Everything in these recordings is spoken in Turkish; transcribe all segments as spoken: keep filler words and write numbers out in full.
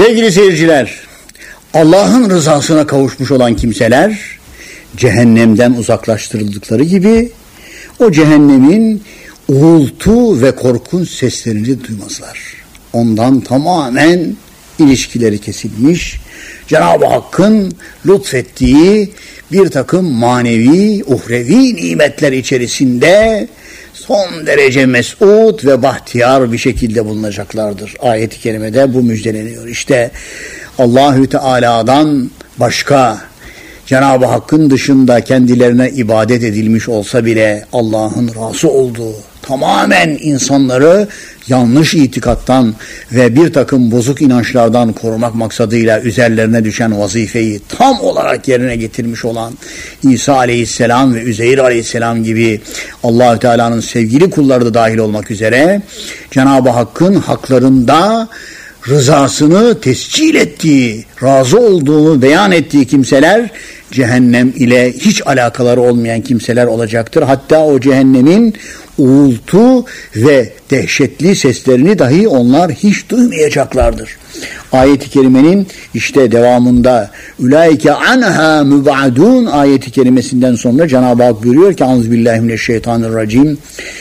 Sevgili seyirciler, Allah'ın rızasına kavuşmuş olan kimseler cehennemden uzaklaştırıldıkları gibi o cehennemin uğultu ve korkunç seslerini duymazlar. Ondan tamamen ilişkileri kesilmiş, Cenab-ı Hakk'ın lütfettiği bir takım manevi, uhrevi nimetler içerisinde son derece mes'ud ve bahtiyar bir şekilde bulunacaklardır. Ayet-i kerimede bu müjdeleniyor. İşte Allahü Teala'dan başka, Cenab-ı Hakk'ın dışında kendilerine ibadet edilmiş olsa bile Allah'ın razı olduğu, tamamen insanları yanlış itikattan ve bir takım bozuk inançlardan korumak maksadıyla üzerlerine düşen vazifeyi tam olarak yerine getirmiş olan İsa Aleyhisselam ve Üzeyr Aleyhisselam gibi Allahü Teala'nın sevgili kulları da dahil olmak üzere Cenab-ı Hakk'ın haklarında rızasını tescil ettiği, razı olduğunu beyan ettiği kimseler cehennem ile hiç alakaları olmayan kimseler olacaktır. Hatta o cehennemin uğultu ve dehşetli seslerini dahi onlar hiç duymayacaklardır. Ayet-i kerimenin işte devamında ulaike anha mübadun ayet-i kerimesinden sonra Cenab-ı Hak buyuruyor ki Euzubillahimineşşeytanirracim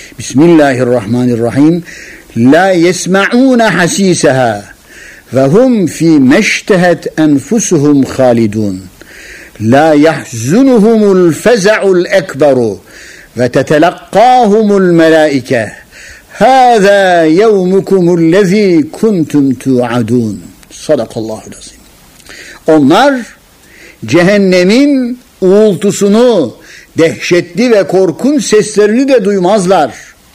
Bismillahirrahmanirrahim la yesma'un hasisaha ve hum fi meştehet enfusuhum halidun la yahzunuhumul feza'ul ekberu ve tetelakkahumul melaike hâzâ yevmukumullezî kuntum tu'adûn. Sadakallahul azim. Onlar cehennemin uğultusunu, dehşetli ve korkunç seslerini de duymazlar.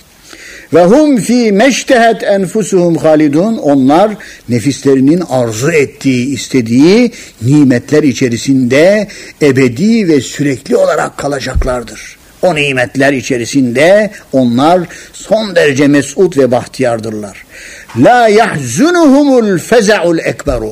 Ve hum fî meştehet enfusuhum halidun. Onlar nefislerinin arzu ettiği, istediği nimetler içerisinde ebedi ve sürekli olarak kalacaklardır. O nimetler içerisinde onlar son derece mes'ud ve bahtiyardırlar. La yahzunuhumul feza'ul ekberu.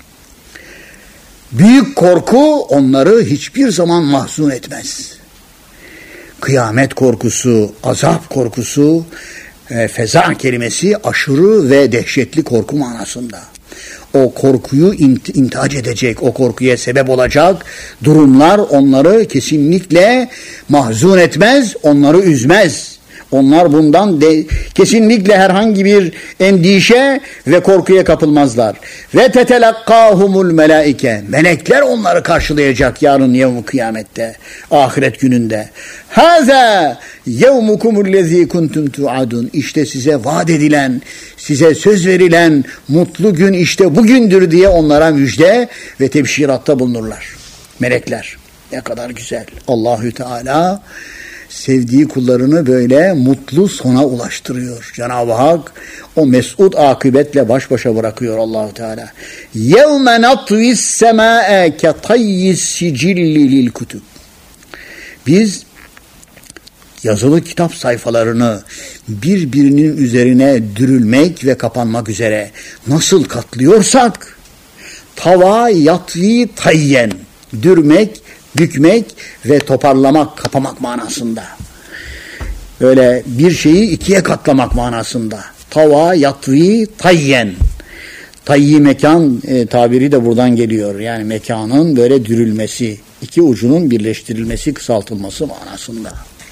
Büyük korku onları hiçbir zaman mahzun etmez. Kıyamet korkusu, azap korkusu, e, feza kelimesi aşırı ve dehşetli korku manasında. O korkuyu int- intihac edecek, o korkuya sebep olacak durumlar onları kesinlikle mahzun etmez, onları üzmez. Onlar bundan de, kesinlikle herhangi bir endişe ve korkuya kapılmazlar. Ve tetelakkahumul melaike. Melekler onları karşılayacak yarın yevm-i kıyamette, ahiret gününde. Haza yevmukumullezî kuntum tu'adun. İşte size vaat edilen, size söz verilen mutlu gün işte bugündür diye onlara müjde ve tebşiratta bulunurlar. Melekler. Ne kadar güzel. Allahü Teala sevdiği kullarını böyle mutlu sona ulaştırıyor. Cenab-ı Hak o mes'ud akıbetle baş başa bırakıyor Allahu Teala. Yevme natvis semâe ke tayyis sicilli lil kutub. Biz yazılı kitap sayfalarını birbirinin üzerine dürülmek ve kapanmak üzere nasıl katlıyorsak tava yatvi tayyen dürmek, bükmek ve toparlamak, kapamak manasında. Böyle bir şeyi ikiye katlamak manasında. Tava yatvi tayyen. Tayyi mekan e, tabiri de buradan geliyor. Yani mekanın böyle dürülmesi, iki ucunun birleştirilmesi, kısaltılması manasında.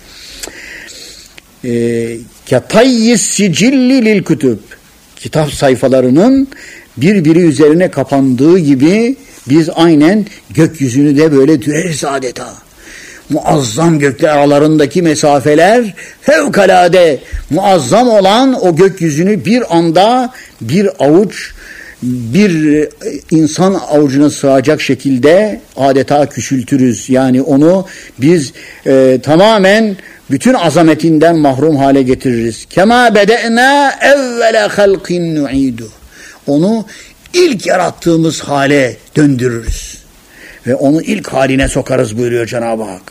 Ketayyis sicilli lil kutub. Kitap sayfalarının birbiri üzerine kapandığı gibi biz aynen gökyüzünü de böyle düreriz adeta. Muazzam gökler aralarındaki mesafeler fevkalade muazzam olan o gökyüzünü bir anda bir avuç, bir insan avucuna sığacak şekilde adeta küçültürüz. Yani onu biz e, tamamen bütün azametinden mahrum hale getiririz. Kema bede'na evvele halqin nu'idu. Onu ilk yarattığımız hale döndürürüz. Ve onu ilk haline sokarız buyuruyor Cenab-ı Hak.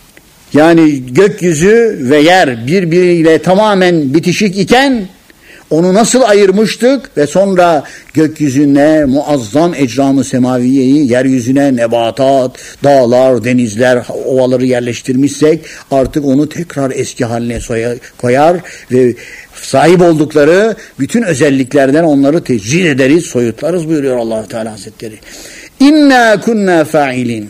Yani gökyüzü ve yer birbiriyle tamamen bitişik iken onu nasıl ayırmıştık ve sonra gökyüzüne muazzam ecram-ı semaviyeyi, yeryüzüne nebatat, dağlar, denizler, ovaları yerleştirmişsek artık onu tekrar eski haline koyar ve sahip oldukları bütün özelliklerden onları tecrid ederiz, soyutlarız buyuruyor Allah Teala Hazretleri. İnna kunna fa'ilin.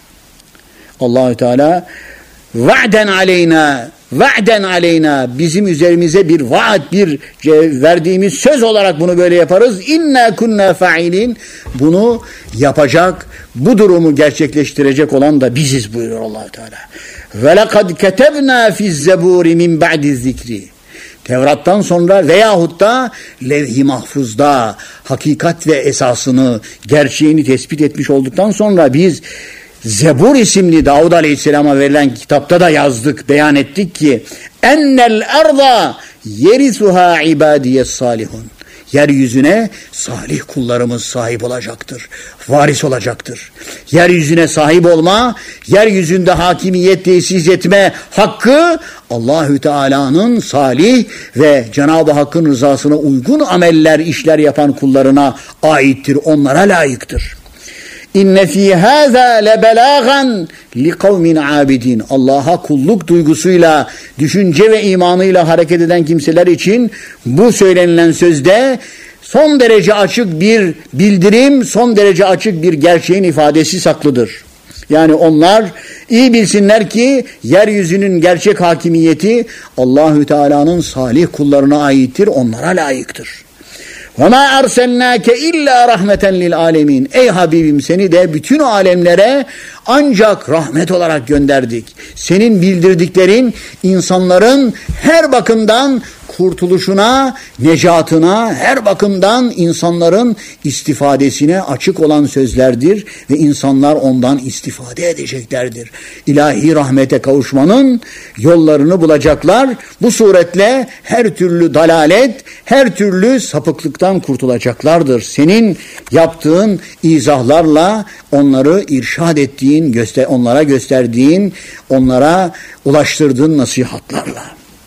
Allah Teala va'den aleyna, va'den aleyna, bizim üzerimize bir vaat, bir verdiğimiz söz olarak bunu böyle yaparız. İnna kunna fa'ilin. Bunu yapacak, bu durumu gerçekleştirecek olan da biziz buyuruyor Allah Teala. Ve lekad ketebna fiz zeburi min ba'di zikri. Tevrat'tan sonra veyahut da levh-i mahfuzda hakikat ve esasını, gerçeğini tespit etmiş olduktan sonra biz Zebur isimli Davud Aleyhisselam'a verilen kitapta da yazdık, beyan ettik ki ennel erza yerisuha ibadiyes salihun. Yeryüzüne salih kullarımız sahip olacaktır, varis olacaktır. Yeryüzüne sahip olma, yeryüzünde hakimiyet tesis etme hakkı Allahü Teala'nın salih ve Cenab-ı Hakk'ın rızasına uygun ameller, işler yapan kullarına aittir, onlara layıktır. İnne fî hâzâ lebelâgan li kavmin âbidin. Allah'a kulluk duygusuyla, düşünce ve imanıyla hareket eden kimseler için bu söylenilen sözde son derece açık bir bildirim, son derece açık bir gerçeğin ifadesi saklıdır. Yani onlar iyi bilsinler ki yeryüzünün gerçek hakimiyeti Allahü Teala'nın salih kullarına aittir, onlara layıktır. وَمَا أَرْسَلْنَاكَ اِلَّا رَحْمَةً لِلْعَالَمِينَ. Ey Habibim, seni de bütün alemlere ancak rahmet olarak gönderdik. Senin bildirdiklerin insanların her bakımdan kurtuluşuna, necatına, her bakımdan insanların istifadesine açık olan sözlerdir ve insanlar ondan istifade edeceklerdir. İlahi rahmete kavuşmanın yollarını bulacaklar. Bu suretle her türlü dalalet, her türlü sapıklıktan kurtulacaklardır. Senin yaptığın izahlarla onları irşad ettiğin, göster onlara gösterdiğin, onlara ulaştırdığın nasihatlarla.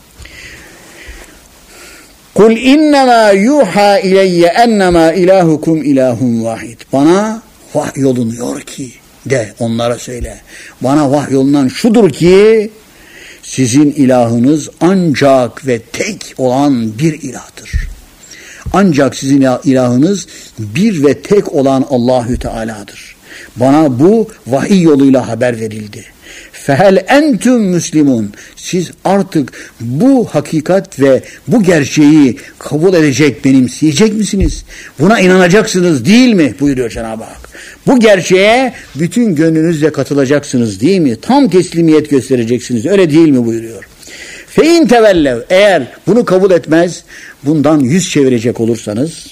Kul innema yuha ileyye ennema ilahukum ilahun vahid. Bana vahyolunuyor ki, de onlara söyle. Bana vahyolunan şudur ki sizin ilahınız ancak ve tek olan bir ilahtır. Ancak sizin ilahınız bir ve tek olan Allahü Teala'dır. Bana bu vahiy yoluyla haber verildi. Fehel entüm müslimun. Siz artık bu hakikat ve bu gerçeği kabul edecek, benimseyecek misiniz? Buna inanacaksınız değil mi? Buyuruyor Cenab-ı Hak. Bu gerçeğe bütün gönlünüzle katılacaksınız değil mi? Tam teslimiyet göstereceksiniz. Öyle değil mi? Buyuruyor. Fe in tevellev. Eğer bunu kabul etmez, bundan yüz çevirecek olursanız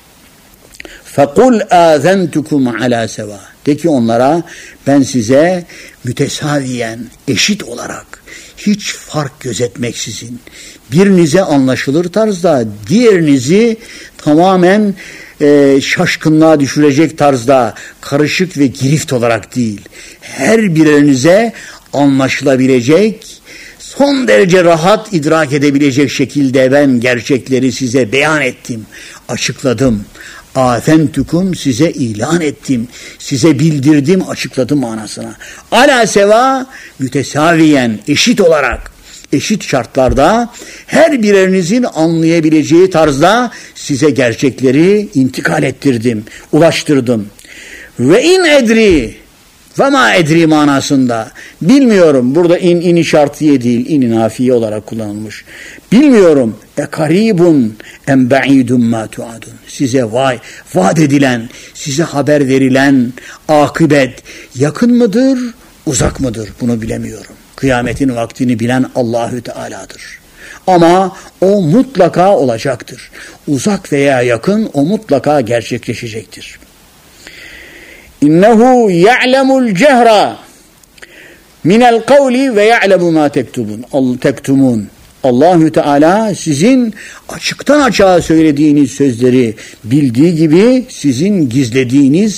فَقُلْ آذَنْتُكُمْ عَلَى سَوَى. De ki onlara, ben size mütesaviyen, eşit olarak, hiç fark gözetmeksizin, birinize anlaşılır tarzda, diğerinizi tamamen e, şaşkınlığa düşürecek tarzda, karışık ve girift olarak değil, her birinize anlaşılabilecek, son derece rahat idrak edebilecek şekilde ben gerçekleri size beyan ettim, açıkladım. Afentukum, size ilan ettim, size bildirdim, açıkladım manasına. Ala seva, mütesaviyen, eşit olarak, eşit şartlarda, her birinizin anlayabileceği tarzda size gerçekleri intikal ettirdim, ulaştırdım. Ve in edri, ve ma edri manasında, bilmiyorum, burada in, in şartiye değil, in nafiye olarak kullanılmış. Bilmiyorum, e karibun en ba'idun ma tuadun. Size vay, vaat edilen, size haber verilen akıbet yakın mıdır, uzak mıdır? Bunu bilemiyorum. Kıyametin vaktini bilen Allahü Teala'dır. Ama o mutlaka olacaktır. Uzak veya yakın, o mutlaka gerçekleşecektir. İnnehu ya'lemul cehra minel kavli ve ya'lemu ma tektubun. Tektumun. Allahü Teala sizin açıktan açığa söylediğiniz sözleri bildiği gibi sizin gizlediğiniz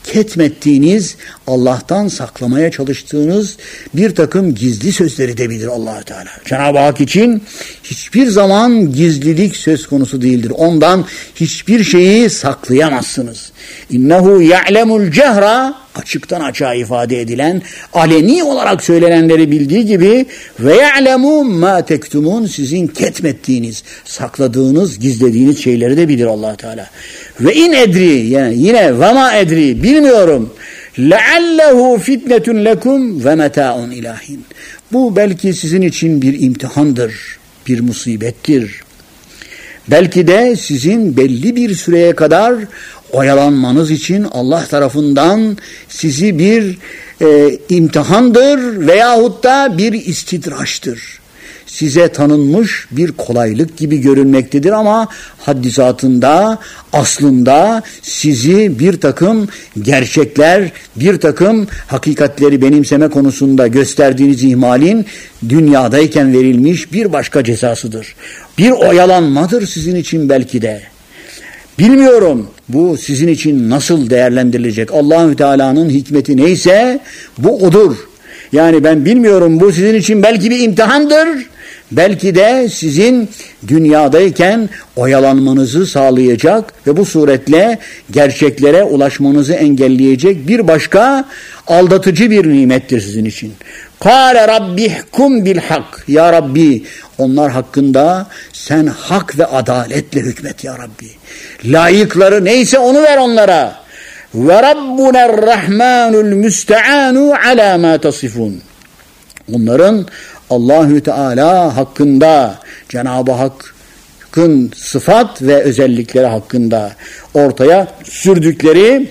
ketmettiğiniz, Allah'tan saklamaya çalıştığınız bir takım gizli sözleri de bilir Allah Teala. Cenab-ı Hak için hiçbir zaman gizlilik söz konusu değildir. Ondan hiçbir şeyi saklayamazsınız. İnnehu ya'lemul cehra, açıktan açığa ifade edilen, aleni olarak söylenenleri bildiği gibi, ve ya'lemu ma tektumun, sizin ketmettiğiniz, sakladığınız, gizlediğiniz şeyleri de bilir Allah Teala. Ve in edri, yani yine ve ma edri, bilmiyorum. Leallehu fitnetun lekum ve meta'un ilahin. Bu belki sizin için bir imtihandır, bir musibettir. Belki de sizin belli bir süreye kadar oyalanmanız için Allah tarafından sizi bir e, imtihandır veyahut da bir istidraçtır. Size tanınmış bir kolaylık gibi görünmektedir ama haddizatında, aslında sizi bir takım gerçekler, bir takım hakikatleri benimseme konusunda gösterdiğiniz ihmalin dünyadayken verilmiş bir başka cezasıdır. Bir oyalanmadır sizin için belki de. Bilmiyorum bu sizin için nasıl değerlendirilecek. Allahü Teala'nın hikmeti neyse bu odur. Yani ben bilmiyorum, bu sizin için belki bir imtihandır. Belki de sizin dünyadayken oyalanmanızı sağlayacak ve bu suretle gerçeklere ulaşmanızı engelleyecek bir başka aldatıcı bir nimettir sizin için. Kâle rabbihkum bil hak. Ya Rabbi, onlar hakkında sen hak ve adaletle hükmet ya Rabbi. Layıkları neyse onu ver onlara. Ve Rabbuna'r Rahmanul Müste'anu ala ma tasifun. Onların Allahü Teala hakkında, Cenab-ı Hakk'ın sıfat ve özellikleri hakkında ortaya sürdükleri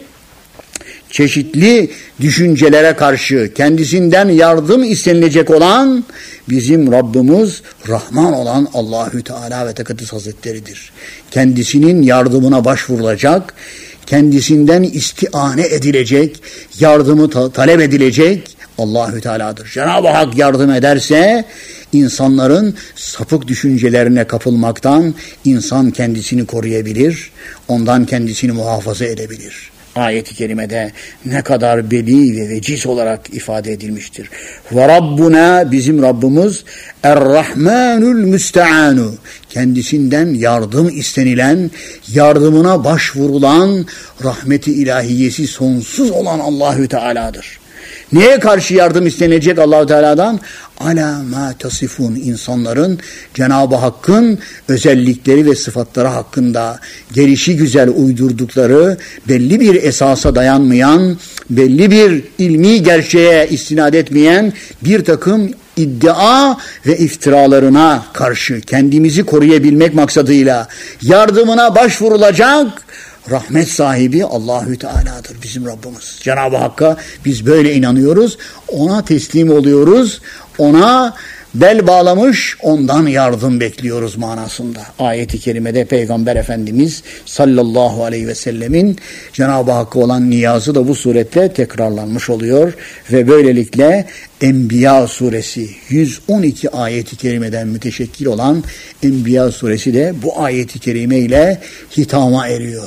çeşitli düşüncelere karşı kendisinden yardım istenilecek olan bizim Rabbimiz Rahman olan Allahü Teala ve Tekaddes Hazretleri'dir. Kendisinin yardımına başvurulacak, kendisinden istiane edilecek, yardımı ta- talep edilecek Allahü Teala'dır. Cenab-ı Hak yardım ederse insanların sapık düşüncelerine kapılmaktan insan kendisini koruyabilir, ondan kendisini muhafaza edebilir. Ayet-i kerimede ne kadar bedi ve veciz olarak ifade edilmiştir. Ve Rabbuna, bizim Rabbimiz Er-Rahmanul Müste'anu, kendisinden yardım istenilen, yardımına başvurulan, rahmeti ilahiyesi sonsuz olan Allahü Teala'dır. Neye karşı yardım istenilecek Allahu Teala'dan? Ala ma tasifun, insanların Cenab-ı Hakk'ın özellikleri ve sıfatları hakkında gelişi güzel uydurdukları, belli bir esasa dayanmayan, belli bir ilmi gerçeğe istinad etmeyen bir takım iddia ve iftiralarına karşı kendimizi koruyabilmek maksadıyla yardımına başvurulacak rahmet sahibi Allahü Teala'dır bizim Rabbimiz. Cenab-ı Hakk'a biz böyle inanıyoruz. Ona teslim oluyoruz. Ona bel bağlamış, ondan yardım bekliyoruz manasında. Ayet-i kerimede Peygamber Efendimiz sallallahu aleyhi ve sellemin Cenab-ı Hakk'a olan niyazı da bu suretle tekrarlanmış oluyor ve böylelikle Enbiya suresi yüz on iki ayet-i kerimeden müteşekkil olan Enbiya suresi de bu ayet-i kerime ile hitama eriyor.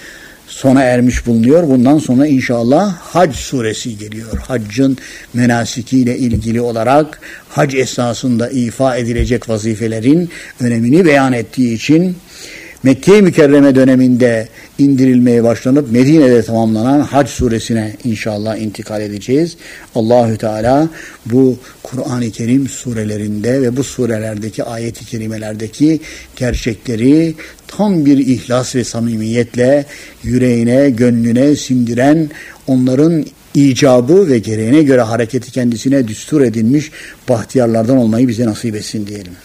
Sona ermiş bulunuyor. Bundan sonra inşallah Hac suresi geliyor. Haccın menasikiyle ilgili olarak hac esnasında ifa edilecek vazifelerin önemini beyan ettiği için Mekke-i Mükerreme döneminde indirilmeye başlanıp Medine'de tamamlanan Hac suresine inşallah intikal edeceğiz. Allahü Teala bu Kur'an-ı Kerim surelerinde ve bu surelerdeki ayet-i kerimelerdeki gerçekleri tam bir ihlas ve samimiyetle yüreğine, gönlüne sindiren, onların icabı ve gereğine göre hareketi kendisine düstur edilmiş bahtiyarlardan olmayı bize nasip etsin diyelim.